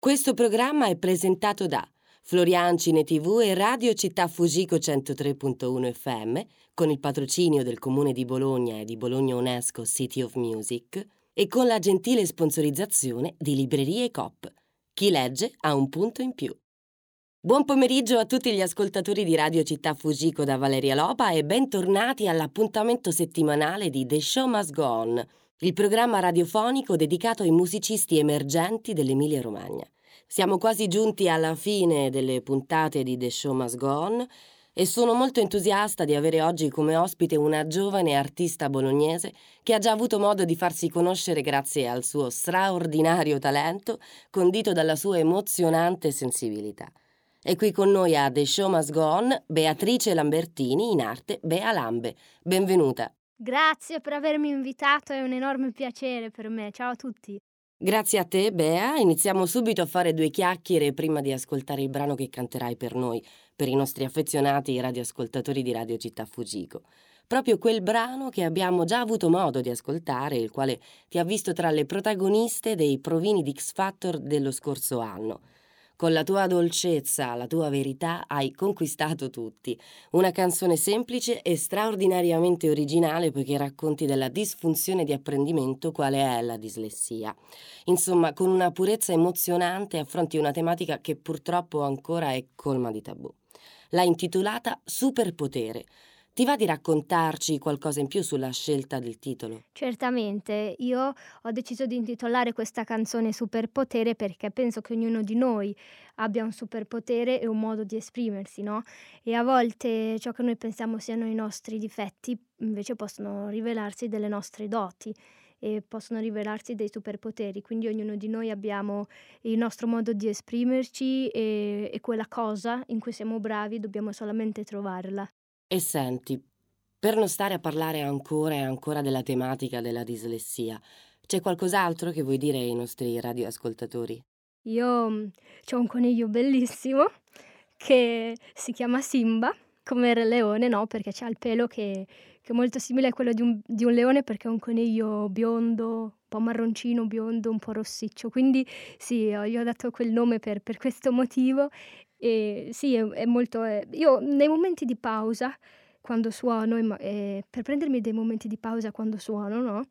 Questo programma è presentato da Florian Cine TV e Radio Città Fujiko 103.1 FM con il patrocinio del Comune di Bologna e di Bologna UNESCO City of Music e con la gentile sponsorizzazione di Librerie Coop. Chi legge ha un punto in più. Buon pomeriggio a tutti gli ascoltatori di Radio Città Fujiko da Valeria Lopa e bentornati all'appuntamento settimanale di The Show Must Go On, il programma radiofonico dedicato ai musicisti emergenti dell'Emilia-Romagna. Siamo quasi giunti alla fine delle puntate di The Show Must Go On e sono molto entusiasta di avere oggi come ospite una giovane artista bolognese che ha già avuto modo di farsi conoscere grazie al suo straordinario talento, condito dalla sua emozionante sensibilità. È qui con noi a The Show Must Go On Beatrice Lambertini, in arte Bea Lambe. Benvenuta. Grazie per avermi invitato, è un enorme piacere per me. Ciao a tutti. Grazie a te, Bea. Iniziamo subito a fare due chiacchiere prima di ascoltare il brano che canterai per noi, per i nostri affezionati radioascoltatori di Radio Città Fujiko. Proprio quel brano che abbiamo già avuto modo di ascoltare, il quale ti ha visto tra le protagoniste dei provini di X Factor dello scorso anno. Con la tua dolcezza, la tua verità hai conquistato tutti. Una canzone semplice e straordinariamente originale poiché racconti della disfunzione di apprendimento quale è la dislessia. Insomma, con una purezza emozionante affronti una tematica che purtroppo ancora è colma di tabù. L'hai intitolata Superpotere. Ti va di raccontarci qualcosa in più sulla scelta del titolo? Certamente, io ho deciso di intitolare questa canzone Superpotere perché penso che ognuno di noi abbia un superpotere e un modo di esprimersi, no? E a volte ciò che noi pensiamo siano i nostri difetti invece possono rivelarsi delle nostre doti e possono rivelarsi dei superpoteri, quindi ognuno di noi abbiamo il nostro modo di esprimerci e quella cosa in cui siamo bravi dobbiamo solamente trovarla. E senti, per non stare a parlare ancora e ancora della tematica della dislessia, c'è qualcos'altro che vuoi dire ai nostri radioascoltatori? Io c'ho un coniglio bellissimo che si chiama Simba, come il Re Leone, no, perché c'ha il pelo che è molto simile a quello di un leone perché è un coniglio biondo, un po' marroncino, biondo, un po' rossiccio. Quindi sì, gli ho dato quel nome per questo motivo e sì, è molto io nei momenti di pausa, quando suono, per prendermi dei momenti di pausa quando suono, no,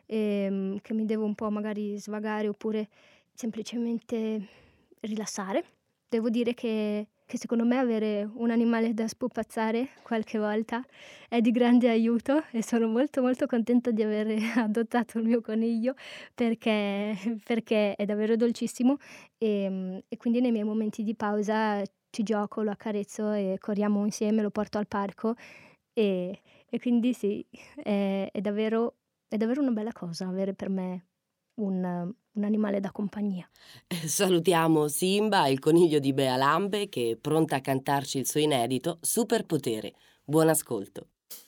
che mi devo un po' magari svagare oppure semplicemente rilassare. Devo dire che secondo me avere un animale da spupazzare qualche volta è di grande aiuto e sono molto, molto contenta di avere adottato il mio coniglio perché è davvero dolcissimo, e quindi nei miei momenti di pausa ci gioco, lo accarezzo e corriamo insieme, lo porto al parco e quindi sì, è davvero una bella cosa avere per me un animale da compagnia. Salutiamo Simba, il coniglio di Bea Lambe, che è pronta a cantarci il suo inedito Superpotere. Buon ascolto.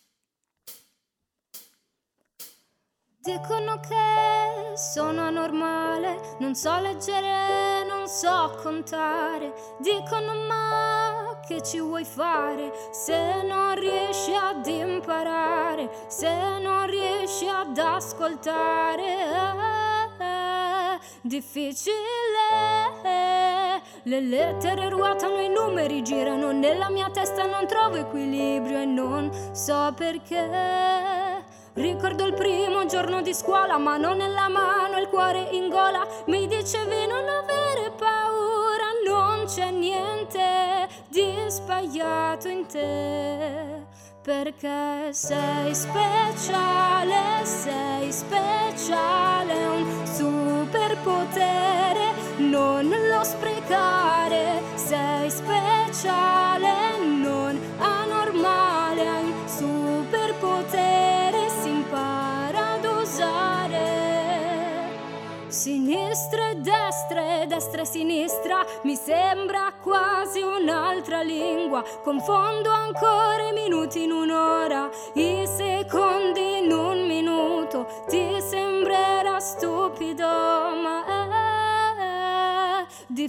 Dicono che sono anormale, non so leggere, non so contare. Dicono ma che ci vuoi fare se non riesci ad imparare, se non riesci ad ascoltare. Difficile, le lettere ruotano, i numeri girano, nella mia testa non trovo equilibrio e non so perché. Ricordo il primo giorno di scuola, mano nella mano, il cuore in gola. Mi dicevi non avere paura, non c'è niente di sbagliato in te. Perché sei speciale, un superpotere, non lo sprecare. Sei speciale, non anormale, hai un superpotere, si impara ad usare. Sinistra e destra e sinistra, mi sembra quasi un'altra lingua. Confondo ancora i minuti in un'ora, i secondi in un minuto. Ti sembrerà stupido, ma è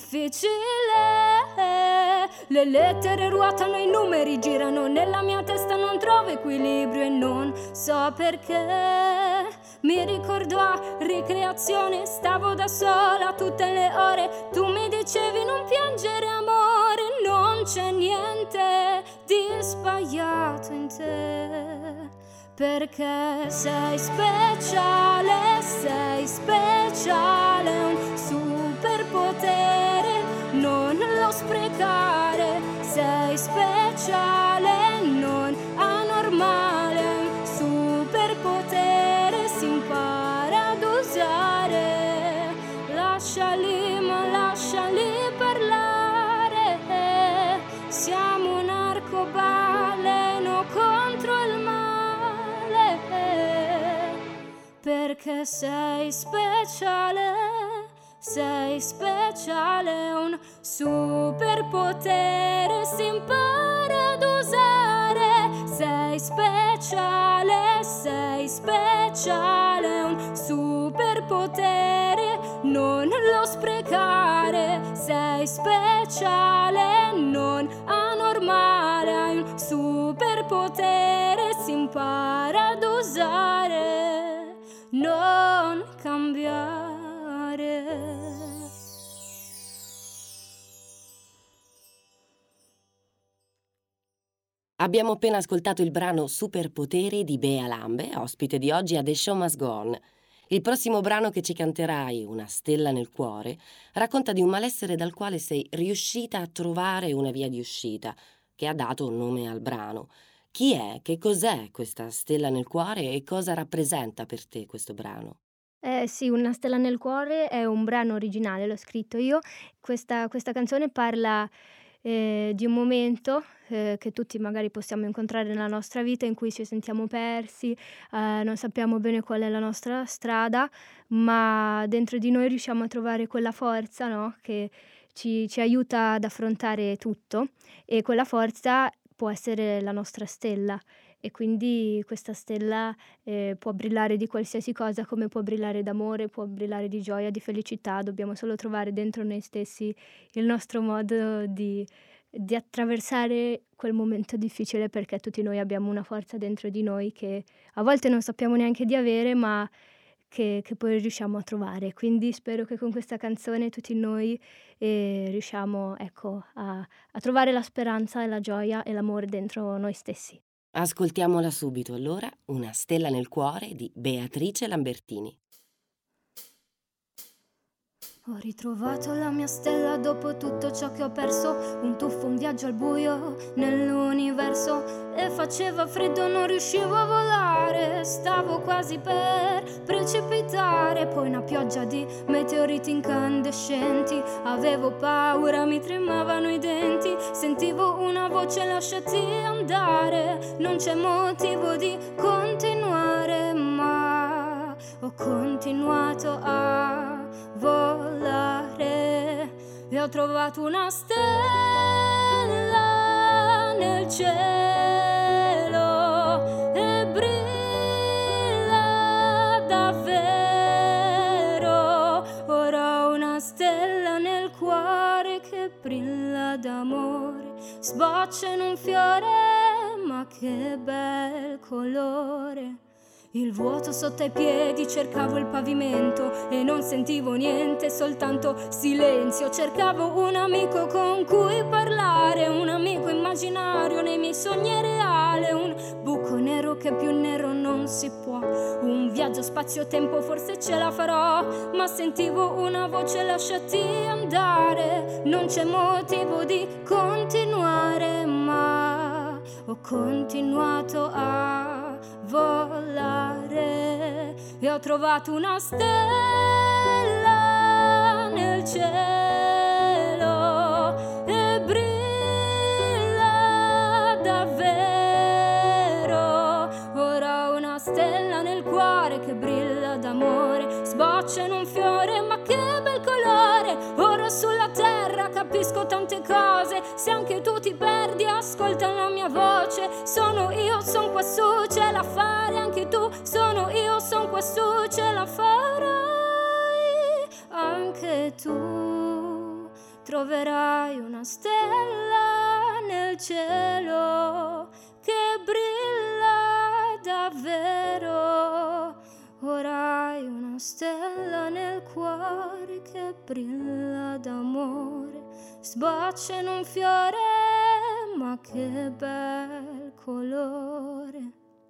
difficile. Le lettere ruotano, i numeri girano, nella mia testa non trovo equilibrio e non so perché. Mi ricordo a ricreazione, stavo da sola tutte le ore. Tu mi dicevi non piangere amore, non c'è niente di sbagliato in te, perché sei speciale, un superpotere, non lo sprecare. Sei speciale, non anormale, un superpotere, si impara ad usare. Lasciali, ma lasciali parlare, siamo un arcobaleno contro il male, perché sei speciale, un superpotere, si impara ad usare. Sei speciale, un superpotere, non lo sprecare. Sei speciale, non anormale, hai un superpotere, si impara ad usare, non cambiare. Abbiamo appena ascoltato il brano Superpoteri di Bea Lambe, ospite di oggi a The Show Must Go On. Il prossimo brano che ci canterai, Una stella nel cuore, racconta di un malessere dal quale sei riuscita a trovare una via di uscita, che ha dato nome al brano. Chi è? Che cos'è questa stella nel cuore e cosa rappresenta per te questo brano? Sì, Una stella nel cuore è un brano originale, l'ho scritto io. Questa canzone parla, di un momento, che tutti magari possiamo incontrare nella nostra vita in cui ci sentiamo persi, non sappiamo bene qual è la nostra strada, ma dentro di noi riusciamo a trovare quella forza, no, che ci aiuta ad affrontare tutto, e quella forza può essere la nostra stella. E quindi questa stella può brillare di qualsiasi cosa, come può brillare d'amore, può brillare di gioia, di felicità. Dobbiamo solo trovare dentro noi stessi il nostro modo di attraversare quel momento difficile, perché tutti noi abbiamo una forza dentro di noi che a volte non sappiamo neanche di avere, ma che poi riusciamo a trovare. Quindi spero che con questa canzone tutti noi, riusciamo, ecco, a trovare la speranza e la gioia e l'amore dentro noi stessi. Ascoltiamola subito allora, Una stella nel cuore di Beatrice Lambertini. Ho ritrovato la mia stella dopo tutto ciò che ho perso, un tuffo, un viaggio al buio nell'universo, e faceva freddo, non riuscivo a volare, stavo quasi per precipitare, poi una pioggia di meteoriti incandescenti, avevo paura, mi tremavano i denti, sentivo una voce: lasciati andare, non c'è motivo di continuare, ma ho continuato a volare e ho trovato una stella nel cielo e brilla davvero. Ora ho una stella nel cuore che brilla d'amore, sboccia in un fiore, ma che bel colore. Il vuoto sotto ai piedi, cercavo il pavimento e non sentivo niente, soltanto silenzio. Cercavo un amico con cui parlare, un amico immaginario nei miei sogni è reale, un buco nero che più nero non si può, un viaggio spazio-tempo forse ce la farò, ma sentivo una voce: lasciati andare, non c'è motivo di continuare, ma ho continuato a volare e ho trovato una stella nel cielo e brilla davvero. Ora ho una stella nel cuore che brilla d'amore, sboccia in un fiore, ma che bel colore. Ora sulla terra capisco tante cose, se anche tu ti perdi ascolta la mia voce. Sono io, son qua su, ce la fare anche tu. Sono io, son qua su, ce la farai anche tu. Troverai una stella nel cielo che brilla davvero. Ora una stella nel cuore che brilla d'amore, sboccia in un fiore, ma che bel colore.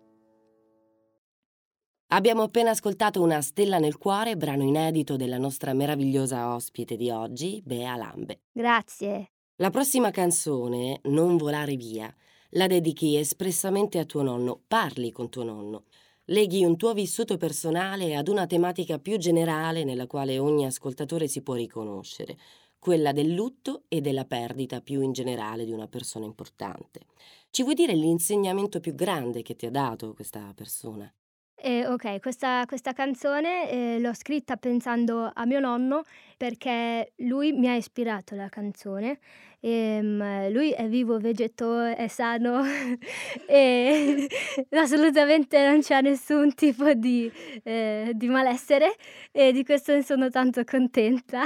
Abbiamo appena ascoltato Una stella nel cuore, brano inedito della nostra meravigliosa ospite di oggi, Bea Lambe. Grazie. La prossima canzone, Non volare via, la dedichi espressamente a tuo nonno, parli con tuo nonno. Leghi un tuo vissuto personale ad una tematica più generale nella quale ogni ascoltatore si può riconoscere, quella del lutto e della perdita più in generale di una persona importante. Ci vuoi dire l'insegnamento più grande che ti ha dato questa persona? Okay, questa canzone, l'ho scritta pensando a mio nonno perché lui mi ha ispirato la canzone. Lui è vivo, vegeto, è sano e assolutamente non c'ha nessun tipo di malessere e di questo ne sono tanto contenta.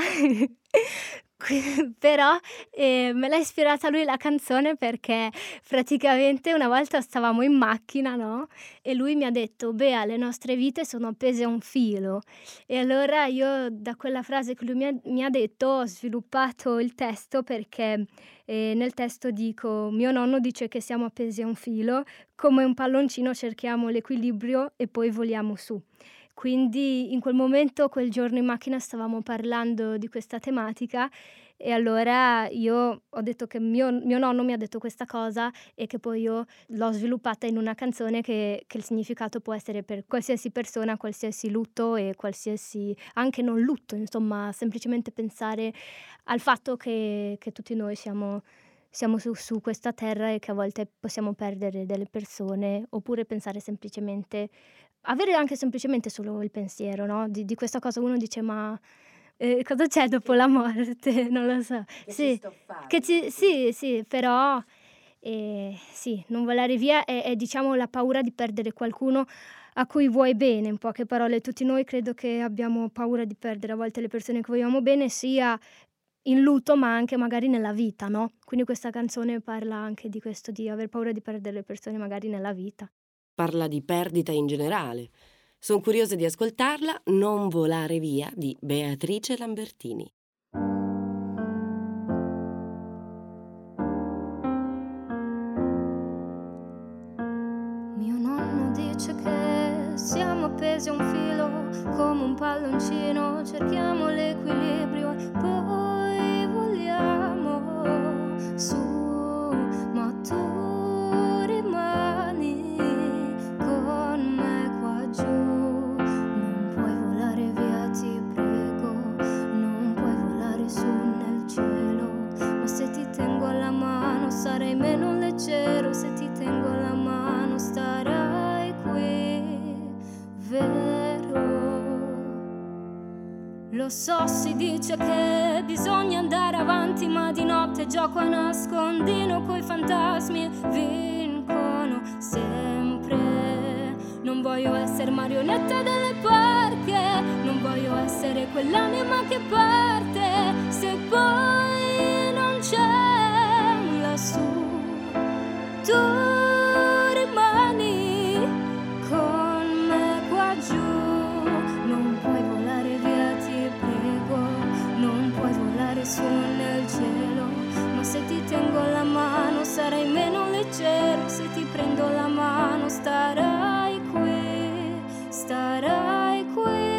Però, me l'ha ispirata lui la canzone perché praticamente una volta stavamo in macchina, no, e lui mi ha detto: "Bea, le nostre vite sono appese a un filo". E allora io da quella frase che lui mi ha detto ho sviluppato il testo perché, nel testo dico: "Mio nonno dice che siamo appesi a un filo, come un palloncino cerchiamo l'equilibrio e poi voliamo su". Quindi in quel momento, quel giorno in macchina stavamo parlando di questa tematica e allora io ho detto che mio nonno mi ha detto questa cosa e che poi io l'ho sviluppata in una canzone che il significato può essere per qualsiasi persona, qualsiasi lutto e qualsiasi anche non lutto, insomma, semplicemente pensare al fatto che tutti noi siamo su questa terra e che a volte possiamo perdere delle persone, oppure pensare semplicemente avere anche semplicemente solo il pensiero, no, di questa cosa uno dice: "Ma, cosa c'è dopo la morte?" Non lo so. Che ci Sì, sto a fare, che no? ci sì, sì, però, sì, non volare via è diciamo la paura di perdere qualcuno a cui vuoi bene, in poche parole. Tutti noi credo che abbiamo paura di perdere a volte le persone che vogliamo bene, sia in lutto, ma anche magari nella vita, no, quindi questa canzone parla anche di questo, di aver paura di perdere le persone magari nella vita. Parla di perdita in generale. Son curiosa di ascoltarla, Non volare via di Beatrice Lambertini. Mio nonno dice che siamo appesi a un filo, come un palloncino, cerchiamo l'equilibrio e poi vogliamo su, ma tu rimani con me qua giù. Non puoi volare via, ti prego, non puoi volare su nel cielo, ma se ti tengo alla mano sarai meno leggero, se ti tengo alla mano starai qui, vero? Lo so, si dice che bisogna andare avanti, ma di notte gioco a nascondino coi fantasmi e vincono sempre. Non voglio essere marionetta delle barche, non voglio essere quell'anima che parte, se poi non c'è lassù. Tu rimani con me qua giù, non puoi volare via, ti prego, non puoi volare su nel cielo, ma se ti tengo la mano sarai meno leggero, se ti prendo la mano starai qui, starai qui.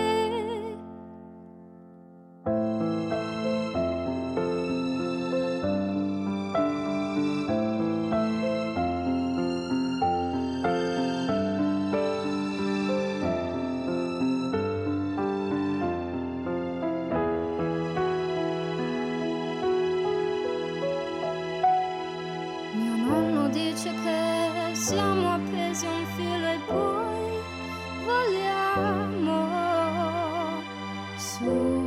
Mio nonno dice che siamo appesi a un filo e poi voliamo su.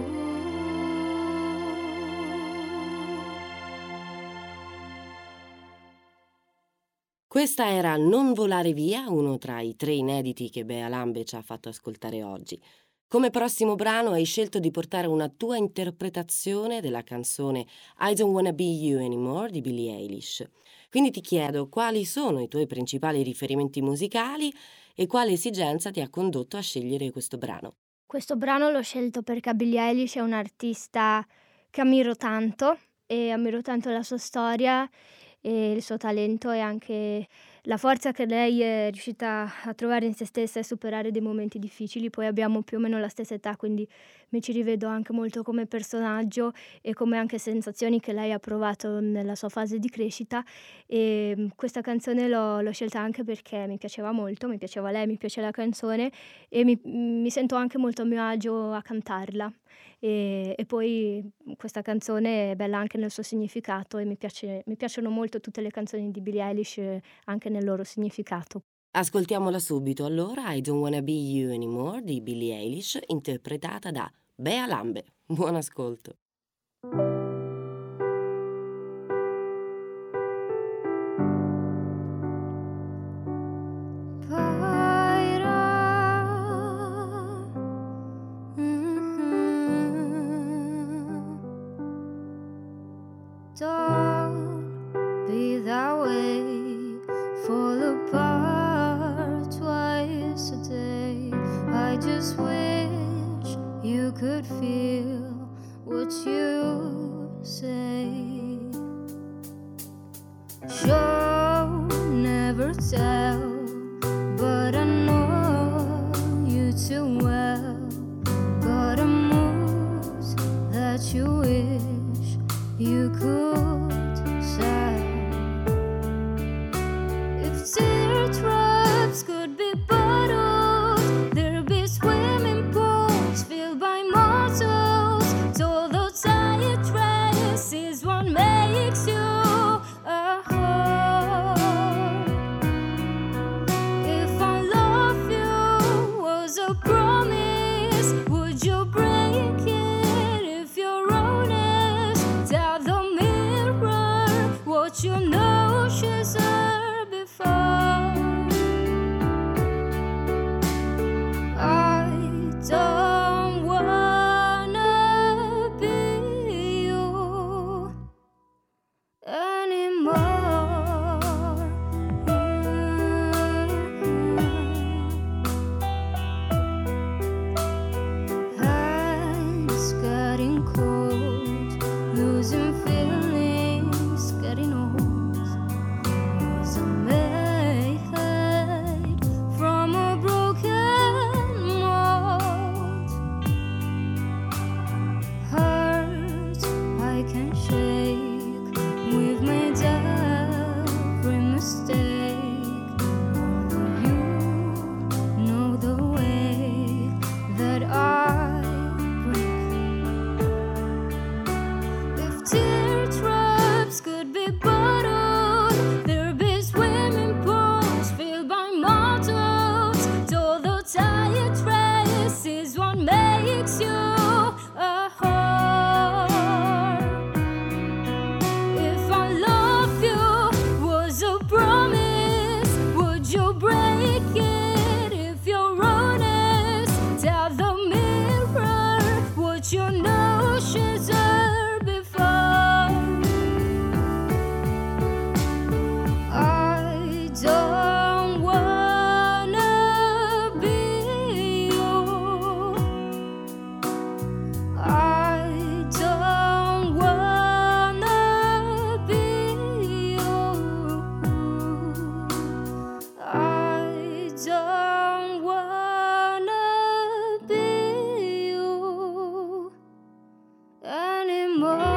Questa era Non volare via, uno tra i 3 inediti che Bea Lambe ci ha fatto ascoltare oggi. Come prossimo brano hai scelto di portare una tua interpretazione della canzone I Don't Wanna Be You Anymore di Billie Eilish. Quindi ti chiedo quali sono i tuoi principali riferimenti musicali e quale esigenza ti ha condotto a scegliere questo brano. Questo brano l'ho scelto perché Billie Eilish è un'artista che ammiro tanto e ammiro tanto la sua storia e il suo talento e anche la forza che lei è riuscita a trovare in se stessa e superare dei momenti difficili. Poi abbiamo più o meno la stessa età, quindi mi ci rivedo anche molto come personaggio e come anche sensazioni che lei ha provato nella sua fase di crescita. Questa canzone l'ho scelta anche perché mi piaceva molto, mi piaceva lei, mi piace la canzone e mi sento anche molto a mio agio a cantarla. E poi questa canzone è bella anche nel suo significato e mi piacciono molto tutte le canzoni di Billie Eilish, anche nel loro significato. Ascoltiamola subito allora, I Don't Wanna Be You Anymore di Billie Eilish, interpretata da Bea Lambe. Buon ascolto. Don't be that way, fall apart twice a day. I just wish you could feel what you say. Show, never tell, but I know you too well. Got a moves that you wish you could say. If teardrops could be bottled, there'd be swimming pools filled by mortals. Told those tired dresses what makes you a whore. If I love you was a promise, would you break it if you're honest? Tell the mirror what you know she's heard before. I don't wanna be you anymore. Hands getting cold, losing feelings, getting old. Was a made from a broken mold. Hurt I can shake, we've made every mistake. Only you know the way that I break. If teardrops could be bottled, there'd be swimming pools filled by mortals. Told the tired dresses what makes you a whore. If I love you was a promise, would you break it if you're honest? Tell the mirror what you know she's heard before. I don't wanna be you. I don't wanna be you. I don't wanna be you anymore.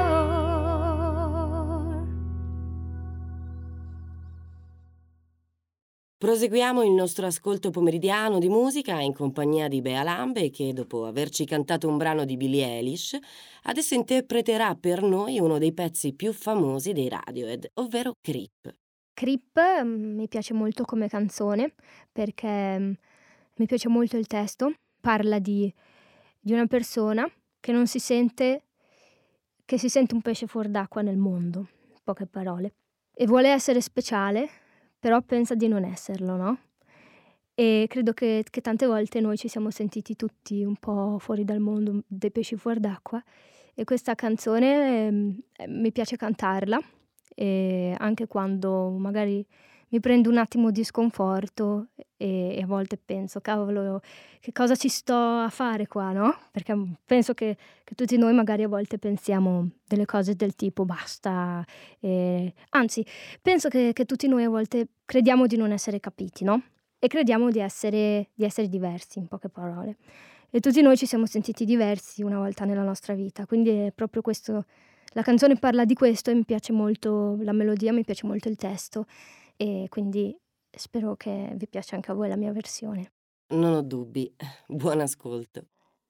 Proseguiamo il nostro ascolto pomeridiano di musica in compagnia di Bea Lambe che, dopo averci cantato un brano di Billie Eilish, adesso interpreterà per noi uno dei pezzi più famosi dei Radiohead, ovvero Creep. Creep mi piace molto come canzone perché mi piace molto il testo. Parla di una persona che non si sente, che si sente un pesce fuor d'acqua nel mondo, in poche parole, e vuole essere speciale, però pensa di non esserlo, no? E credo che tante volte noi ci siamo sentiti tutti un po' fuori dal mondo, dei pesci fuor d'acqua, e questa canzone mi piace cantarla, e anche quando magari mi prendo un attimo di sconforto e a volte penso: "Cavolo, che cosa ci sto a fare qua", no, perché, penso che tutti noi magari a volte pensiamo delle cose del tipo: "Basta", anzi penso che tutti noi a volte crediamo di non essere capiti, no, e crediamo di essere diversi, in poche parole. E tutti noi ci siamo sentiti diversi una volta nella nostra vita, quindi è proprio questo, la canzone parla di questo e mi piace molto la melodia, mi piace molto il testo e quindi spero che vi piaccia anche a voi la mia versione. Non ho dubbi. Buon ascolto.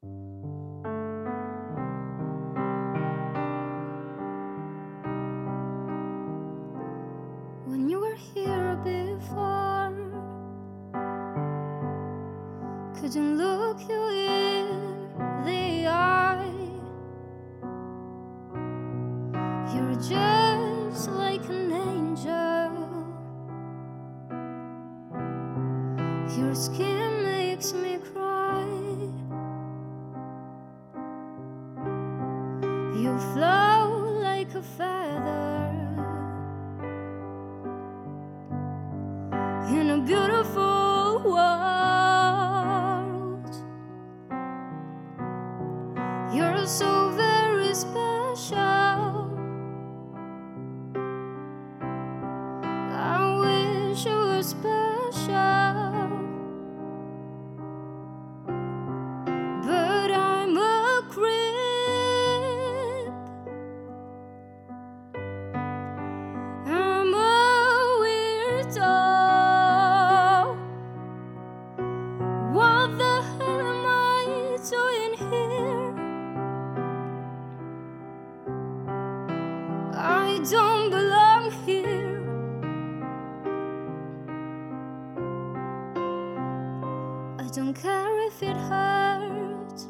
When you were here before, couldn't look you in the eye. You're just like an angel. Your skin makes me cry. You flow like a feather in a beautiful world. You're so very special. I wish you were special, but I'm a creep. I'm a weirdo. What the hell am I doing here? I don't belong here. I don't care if it hurts.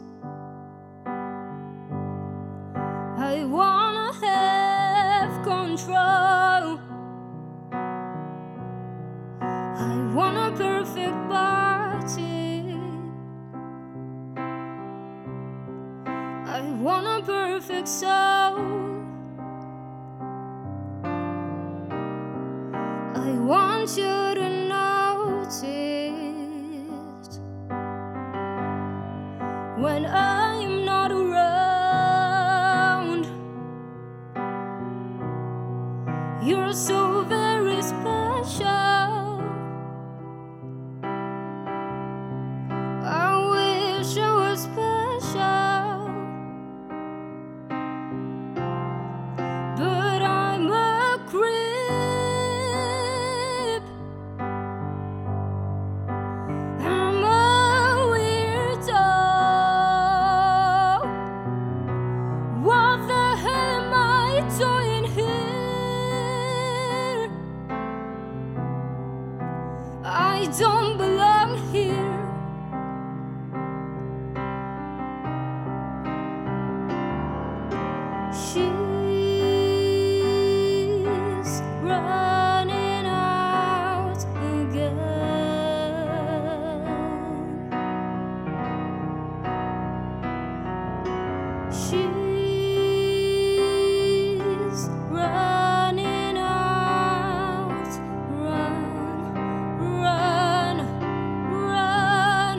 I wanna have control. I want a perfect body. I want a perfect soul. I want you to notice when I'm not around. You're so very special. I wish I was special, but I'm a creep. I'm a weirdo. What the hell am I doing here? I don't belong here. She's running out again. She's running out. Run, run, run,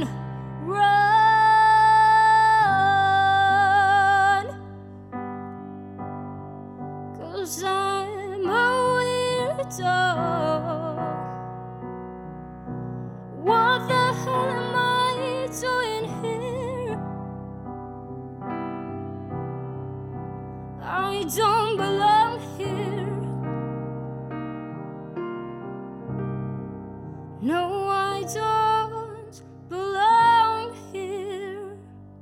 run. 'Cause I'm a weirdo. What the hell am I doing here? I don't belong here. No, I don't belong here.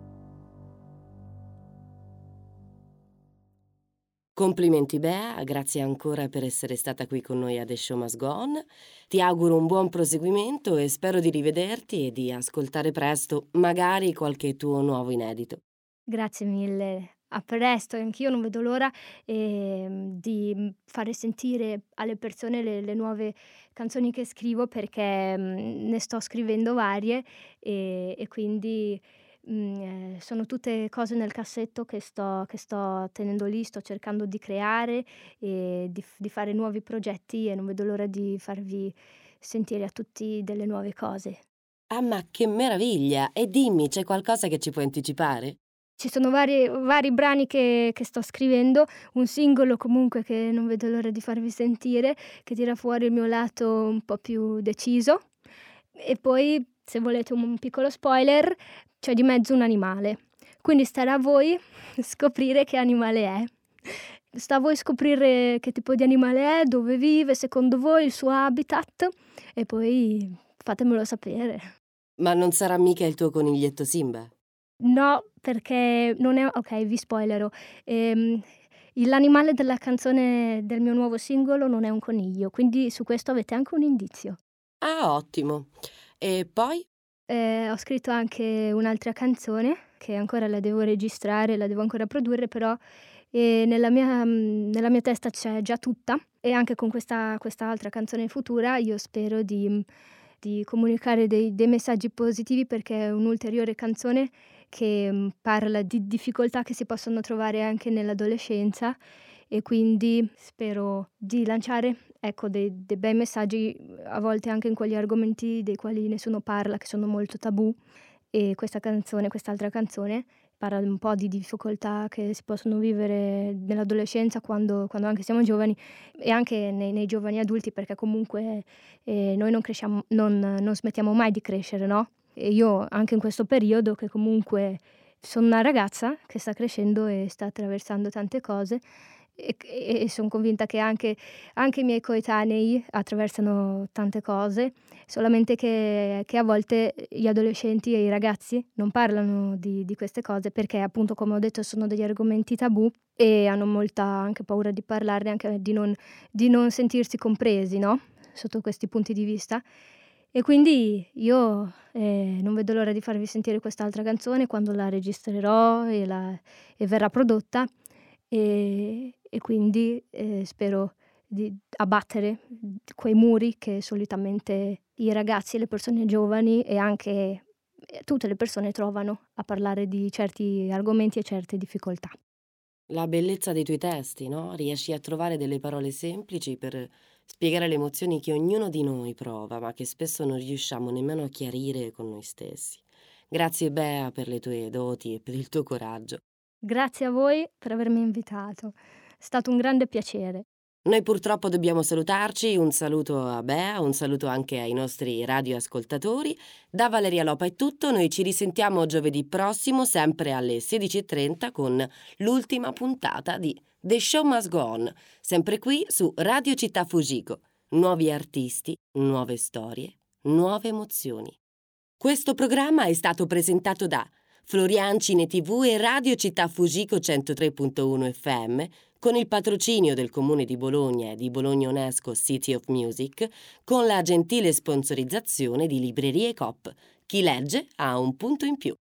Complimenti Bea, grazie ancora per essere stata qui con noi a The Show Must Go On. Ti auguro un buon proseguimento e spero di rivederti e di ascoltare presto magari qualche tuo nuovo inedito. Grazie mille. A presto, anch'io non vedo l'ora, di fare sentire alle persone le nuove canzoni che scrivo perché, ne sto scrivendo varie, e quindi sono tutte cose nel cassetto che sto tenendo lì, sto cercando di creare e di fare nuovi progetti e non vedo l'ora di farvi sentire a tutti delle nuove cose. Ah, ma che meraviglia! E dimmi, c'è qualcosa che ci puoi anticipare? Ci sono vari brani che sto scrivendo, un singolo comunque che non vedo l'ora di farvi sentire, che tira fuori il mio lato un po' più deciso. E poi, se volete un piccolo spoiler, c'è di mezzo un animale. Quindi starà a voi scoprire che animale è. Sta a voi scoprire che tipo di animale è, dove vive, secondo voi, il suo habitat e poi fatemelo sapere. Ma non sarà mica il tuo coniglietto Simba? No, perché non è okay, vi spoilero. L'animale della canzone del mio nuovo singolo non è un coniglio, quindi su questo avete anche un indizio. Ah, ottimo. E poi? Ho scritto anche un'altra canzone che ancora la devo registrare, la devo ancora produrre, però, nella mia testa c'è già tutta e anche con questa altra canzone futura io spero di comunicare dei messaggi positivi perché è un'ulteriore canzone che, parla di difficoltà che si possono trovare anche nell'adolescenza e quindi spero di lanciare, ecco, dei bei messaggi, a volte anche in quegli argomenti dei quali nessuno parla, che sono molto tabù. E quest'altra canzone, parla un po' di difficoltà che si possono vivere nell'adolescenza quando anche siamo giovani e anche nei giovani adulti, perché comunque, noi non smettiamo mai di crescere, no, e io anche in questo periodo che comunque sono una ragazza che sta crescendo e sta attraversando tante cose e son convinta che anche i miei coetanei attraversano tante cose, solamente che a volte gli adolescenti e i ragazzi non parlano di queste cose perché, appunto, come ho detto, sono degli argomenti tabù e hanno molta anche paura di parlarne, anche di non sentirsi compresi, no, sotto questi punti di vista. E quindi io, non vedo l'ora di farvi sentire quest'altra canzone quando la registrerò e verrà prodotta. E quindi, spero di abbattere, quei muri che solitamente i ragazzi e le persone giovani e anche, tutte le persone trovano a parlare di certi argomenti e certe difficoltà. La bellezza dei tuoi testi, no? Riesci a trovare delle parole semplici per spiegare le emozioni che ognuno di noi prova, ma che spesso non riusciamo nemmeno a chiarire con noi stessi. Grazie Bea per le tue doti e per il tuo coraggio. Grazie a voi per avermi invitato. È stato un grande piacere. Noi purtroppo dobbiamo salutarci, un saluto a Bea, un saluto anche ai nostri radioascoltatori. Da Valeria Lopa è tutto, noi ci risentiamo giovedì prossimo, sempre alle 16:30 con l'ultima puntata di The Show Must Go On, sempre qui su Radio Città Fujiko. Nuovi artisti, nuove storie, nuove emozioni. Questo programma è stato presentato da Florian Cine TV e Radio Città Fujiko 103.1 FM con il patrocinio del Comune di Bologna e di Bologna UNESCO City of Music, con la gentile sponsorizzazione di Librerie Coop. Chi legge ha un punto in più.